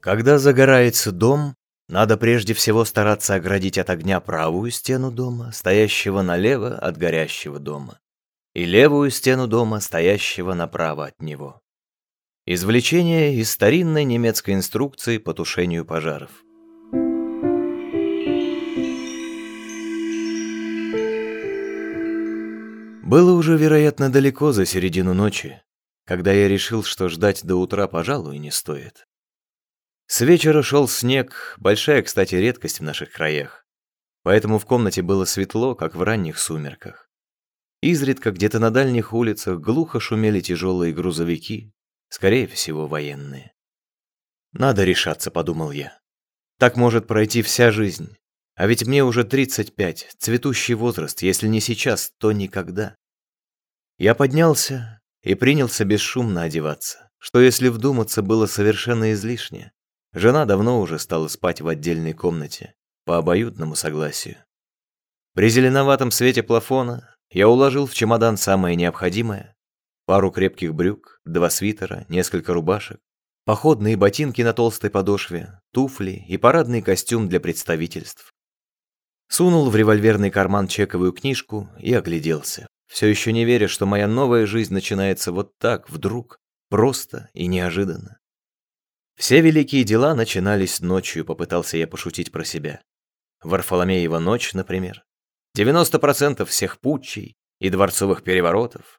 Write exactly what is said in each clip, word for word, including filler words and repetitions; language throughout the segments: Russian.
Когда загорается дом, надо прежде всего стараться оградить от огня правую стену дома, стоящего налево от горящего дома, и левую стену дома, стоящего направо от него. Извлечение из старинной немецкой инструкции по тушению пожаров. Было уже, вероятно, далеко за середину ночи, когда я решил, что ждать до утра, пожалуй, не стоит. С вечера шел снег, большая, кстати, редкость в наших краях, поэтому в комнате было светло, как в ранних сумерках. Изредка где-то на дальних улицах глухо шумели тяжелые грузовики, скорее всего, военные. «Надо решаться», — подумал я. «Так может пройти вся жизнь. А ведь мне уже тридцать пять, цветущий возраст, если не сейчас, то никогда». Я поднялся и принялся бесшумно одеваться, что, если вдуматься, было совершенно излишне. Жена давно уже стала спать в отдельной комнате, по обоюдному согласию. При зеленоватом свете плафона я уложил в чемодан самое необходимое: пару крепких брюк, два свитера, несколько рубашек, походные ботинки на толстой подошве, туфли и парадный костюм для представительств. Сунул в револьверный карман чековую книжку и огляделся, все еще не веря, что моя новая жизнь начинается вот так, вдруг, просто и неожиданно. Все великие дела начинались ночью, попытался я пошутить про себя. Варфоломеева ночь, например. девяносто процентов всех путчей и дворцовых переворотов.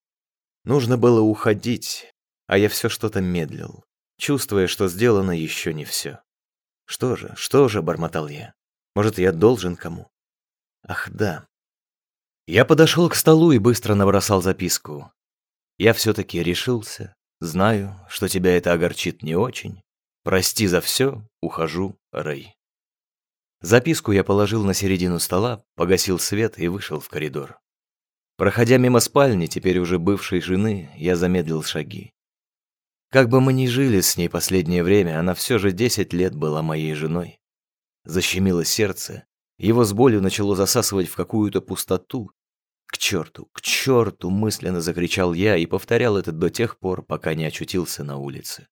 Нужно было уходить, а я все что-то медлил, чувствуя, что сделано еще не все. Что же, что же, бормотал я. Может, я должен кому? Ах, да. Я подошел к столу и быстро набросал записку. Я все-таки решился. Знаю, что тебя это огорчит не очень. Прости за все, ухожу, Рэй. Записку я положил на середину стола, погасил свет и вышел в коридор. Проходя мимо спальни, теперь уже бывшей жены, я замедлил шаги. Как бы мы ни жили с ней последнее время, она все же десять лет была моей женой. Защемило сердце, его с болью начало засасывать в какую-то пустоту. «К черту, к черту!» — мысленно закричал я и повторял это до тех пор, пока не очутился на улице.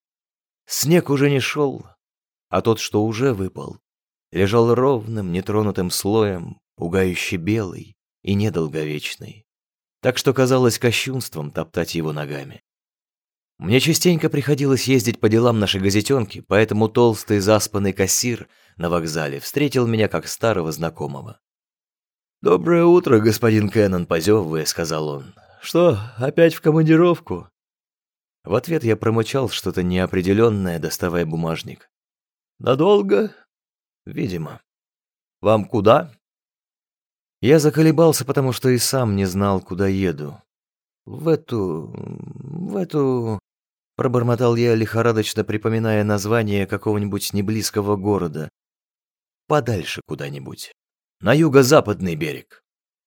Снег уже не шел, а тот, что уже выпал, лежал ровным, нетронутым слоем, пугающе белый и недолговечный, так что казалось кощунством топтать его ногами. Мне частенько приходилось ездить по делам нашей газетенки, поэтому толстый заспанный кассир на вокзале встретил меня как старого знакомого. «Доброе утро, господин Кеннон», — позевывая, сказал он. «Что, опять в командировку?» В ответ я промычал что-то неопределенное, доставая бумажник. «Надолго?» «Видимо». «Вам куда?» Я заколебался, потому что и сам не знал, куда еду. «В эту... в эту...» — пробормотал я, лихорадочно припоминая название какого-нибудь неблизкого города. «Подальше куда-нибудь. На юго-западный берег».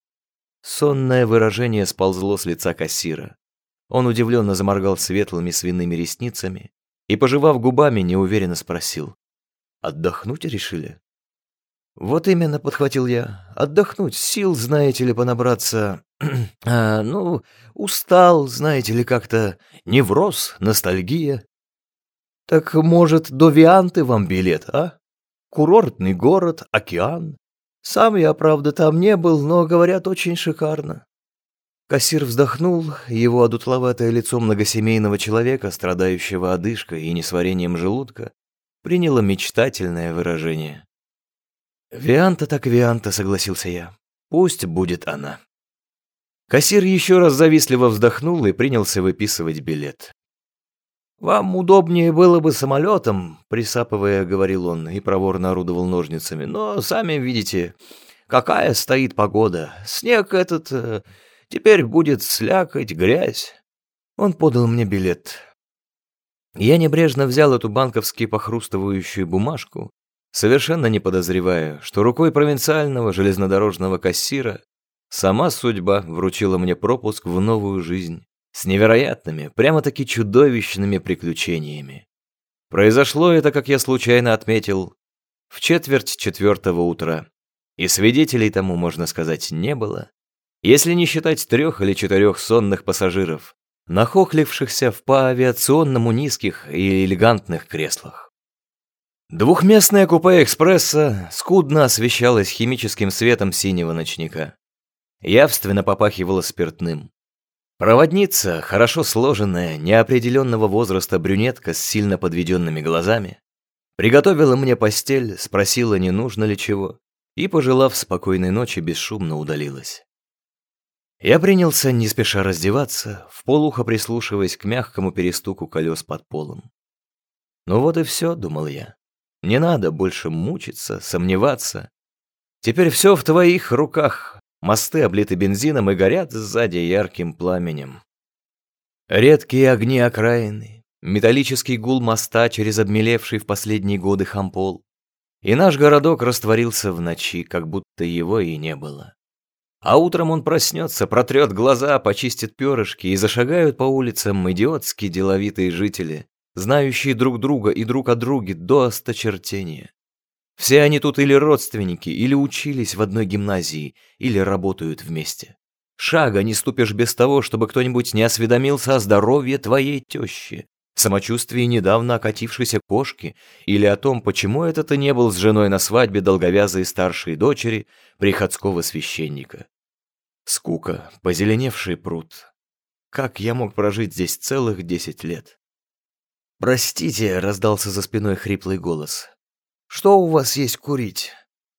Сонное выражение сползло с лица кассира. Он удивленно заморгал светлыми свиными ресницами и, пожевав губами, неуверенно спросил: «Отдохнуть решили?» «Вот именно», — подхватил я, — «отдохнуть, сил, знаете ли, понабраться. а, ну, устал, знаете ли, как-то невроз, ностальгия». «Так, может, до Вианты вам билет, а? Курортный город, океан. Сам я, правда, там не был, но, говорят, очень шикарно». Кассир вздохнул, его одутловатое лицо многосемейного человека, страдающего одышкой и несварением желудка, приняло мечтательное выражение. «Вианта так Вианта», — согласился я. «Пусть будет она». Кассир еще раз завистливо вздохнул и принялся выписывать билет. «Вам удобнее было бы самолетом», — присапывая, говорил он и проворно орудовал ножницами. «Но, сами видите, какая стоит погода. Снег этот... Э, теперь будет слякоть, грязь». Он подал мне билет. Я небрежно взял эту банковски похрустывающую бумажку, совершенно не подозревая, что рукой провинциального железнодорожного кассира сама судьба вручила мне пропуск в новую жизнь с невероятными, прямо-таки чудовищными приключениями. Произошло это, как я случайно отметил, в четверть четвертого утра, и свидетелей тому, можно сказать, не было, если не считать трех или четырех сонных пассажиров, нахохлившихся в по-авиационному низких и элегантных креслах. Двухместное купе экспресса скудно освещалось химическим светом синего ночника. Явственно попахивало спиртным. Проводница, хорошо сложенная, неопределенного возраста брюнетка с сильно подведенными глазами, приготовила мне постель, спросила, не нужно ли чего, и, пожелав спокойной ночи, бесшумно удалилась. Я принялся не спеша раздеваться, вполуха прислушиваясь к мягкому перестуку колес под полом. «Ну вот и все», — думал я. «Не надо больше мучиться, сомневаться. Теперь все в твоих руках. Мосты облиты бензином и горят сзади ярким пламенем. Редкие огни окраины, металлический гул моста через обмелевший в последние годы хампол. И наш городок растворился в ночи, как будто его и не было. А утром он проснется, протрет глаза, почистит перышки, и зашагают по улицам идиотски деловитые жители, знающие друг друга и друг о друге до осточертения. Все они тут или родственники, или учились в одной гимназии, или работают вместе. Шага не ступишь без того, чтобы кто-нибудь не осведомился о здоровье твоей тещи, самочувствии недавно окатившейся кошки, или о том, почему это ты не был с женой на свадьбе долговязой старшей дочери приходского священника. Скука, позеленевший пруд. Как я мог прожить здесь целых десять лет? «Простите», — раздался за спиной хриплый голос. «Что у вас есть курить?»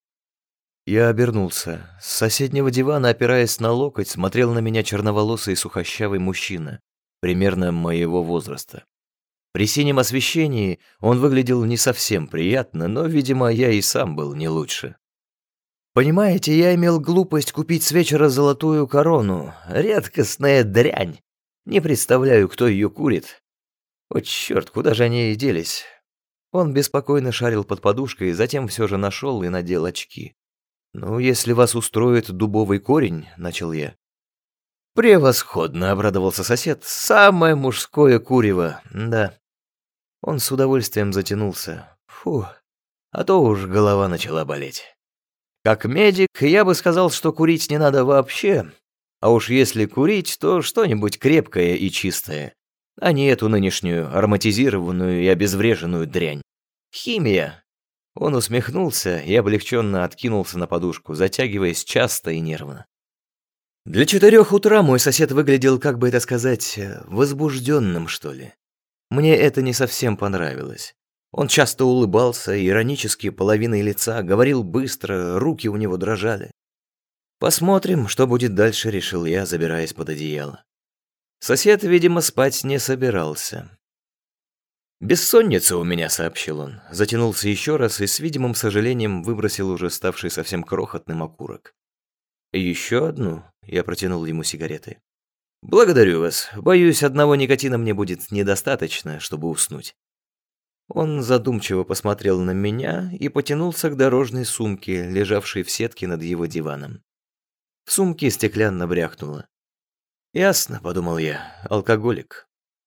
Я обернулся. С соседнего дивана, опираясь на локоть, смотрел на меня черноволосый и сухощавый мужчина, примерно моего возраста. При синем освещении он выглядел не совсем приятно, но, видимо, я и сам был не лучше. «Понимаете, я имел глупость купить с вечера золотую корону. Редкостная дрянь. Не представляю, кто ее курит. О, черт, куда же они и делись?» Он беспокойно шарил под подушкой, затем все же нашел и надел очки. «Ну, если вас устроит дубовый корень», — начал я. «Превосходно», — обрадовался сосед. «Самое мужское курево, да». Он с удовольствием затянулся. Фу, а то уж голова начала болеть. Как медик, я бы сказал, что курить не надо вообще. А уж если курить, то что-нибудь крепкое и чистое, а не эту нынешнюю ароматизированную и обезвреженную дрянь. Химия. Он усмехнулся и облегченно откинулся на подушку, затягиваясь часто и нервно. Для четырех утра мой сосед выглядел, как бы это сказать, возбужденным, что ли. Мне это не совсем понравилось. Он часто улыбался, иронически половиной лица, говорил быстро, руки у него дрожали. «Посмотрим, что будет дальше», — решил я, забираясь под одеяло. Сосед, видимо, спать не собирался. «Бессонница у меня», — сообщил он. Затянулся еще раз и с видимым сожалением выбросил уже ставший совсем крохотным окурок. «Еще одну?» — я протянул ему сигареты. «Благодарю вас. Боюсь, одного никотина мне будет недостаточно, чтобы уснуть». Он задумчиво посмотрел на меня и потянулся к дорожной сумке, лежавшей в сетке над его диваном. В сумке стеклянно брякнуло. «Ясно», — подумал я, — «алкоголик».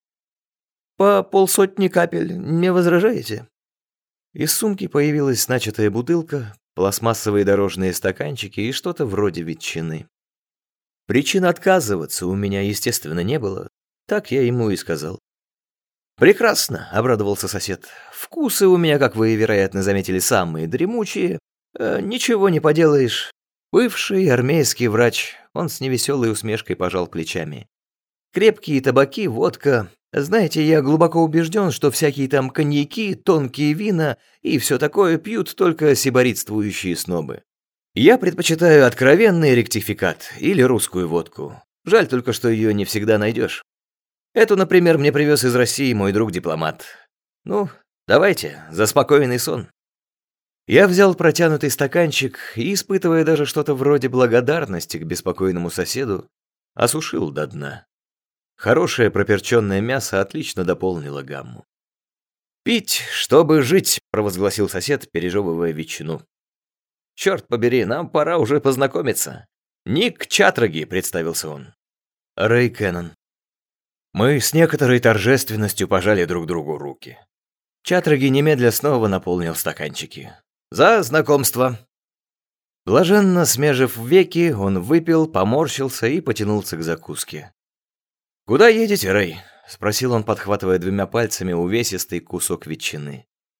«По полсотни капель, не возражаете?» Из сумки появилась начатая бутылка, пластмассовые дорожные стаканчики и что-то вроде ветчины. Причин отказываться у меня, естественно, не было. Так я ему и сказал. «Прекрасно», — обрадовался сосед. «Вкусы у меня, как вы, вероятно, заметили, самые дремучие. Э, ничего не поделаешь. Бывший армейский врач». Он с невеселой усмешкой пожал плечами. «Крепкие табаки, водка. Знаете, я глубоко убежден, что всякие там коньяки, тонкие вина и все такое пьют только сиборитствующие снобы. Я предпочитаю откровенный ректификат или русскую водку. Жаль только, что ее не всегда найдешь. Эту, например, мне привез из России мой друг-дипломат. Ну, давайте, за спокойный сон». Я взял протянутый стаканчик и, испытывая даже что-то вроде благодарности к беспокойному соседу, осушил до дна. Хорошее проперченное мясо отлично дополнило гамму. «Пить, чтобы жить», — провозгласил сосед, пережевывая ветчину. «Черт побери, нам пора уже познакомиться. Ник Чатраги», — представился он. «Рэй Кеннон». Мы с некоторой торжественностью пожали друг другу руки. Чатраги немедля снова наполнил стаканчики. «За знакомство!» Блаженно смежив веки, он выпил, поморщился и потянулся к закуске. «Куда едете, Рэй?» — спросил он, подхватывая двумя пальцами увесистый кусок ветчины.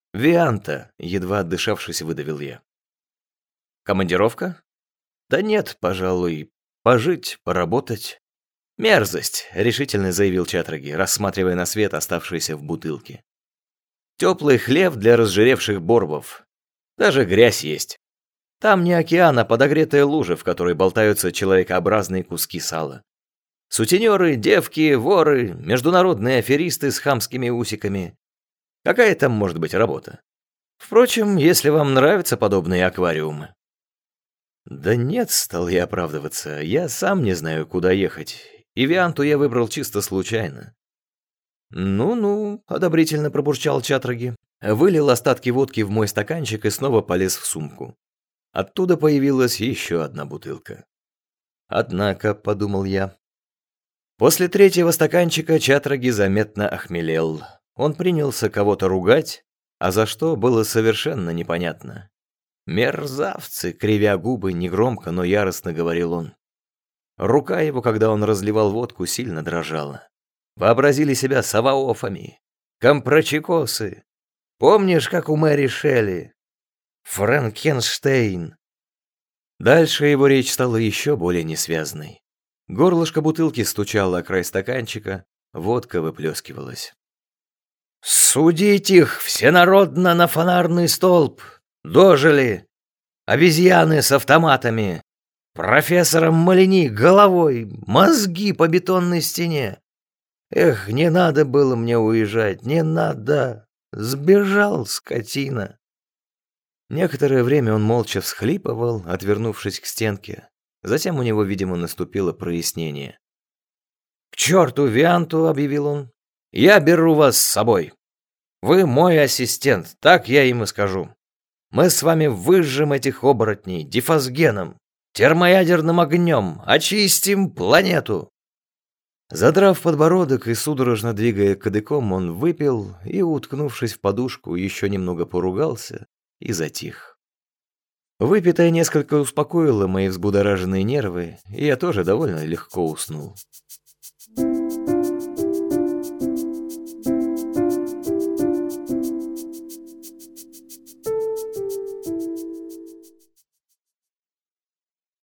«Вианта», — едва отдышавшись, выдавил я. «Командировка?» «Да нет, пожалуй, пожить, поработать». «Мерзость», — решительно заявил Чатраги, рассматривая на свет оставшиеся в бутылке. «Теплый хлеб для разжиревших борбов. Даже грязь есть. Там не океан, а подогретая лужа, в которой болтаются человекообразные куски сала. Сутенеры, девки, воры, международные аферисты с хамскими усиками. Какая там может быть работа? Впрочем, если вам нравятся подобные аквариумы». «Да нет», — стал я оправдываться, — «я сам не знаю, куда ехать, и Вианту я выбрал чисто случайно». «Ну-ну», — одобрительно пробурчал Чатраги, вылил остатки водки в мой стаканчик и снова полез в сумку. Оттуда появилась еще одна бутылка. «Однако», — подумал я. После третьего стаканчика Чатраги заметно охмелел. Он принялся кого-то ругать, а за что было совершенно непонятно. «Мерзавцы!» — кривя губы, негромко, но яростно говорил он. Рука его, когда он разливал водку, сильно дрожала. Вообразили себя саваофами, компрочекосы. Помнишь, как у Мэри Шелли? Франкенштейн. Дальше его речь стала еще более несвязной. Горлышко бутылки стучало о край стаканчика, водка выплескивалась. «Судить их всенародно на фонарный столб! Дожили! Обезьяны с автоматами! Профессором Малини головой, мозги по бетонной стене! Эх, не надо было мне уезжать, не надо! Сбежал, скотина!» Некоторое время он молча всхлипывал, отвернувшись к стенке. Затем у него, видимо, наступило прояснение. «К черту Вианту!» — объявил он. «Я беру вас с собой. Вы мой ассистент, так я им и скажу. Мы с вами выжжем этих оборотней дифосгеном, термоядерным огнем, очистим планету». Задрав подбородок и судорожно двигая кадыком, он выпил и, уткнувшись в подушку, еще немного поругался и затих. Выпитое несколько успокоило мои взбудораженные нервы, и я тоже довольно легко уснул.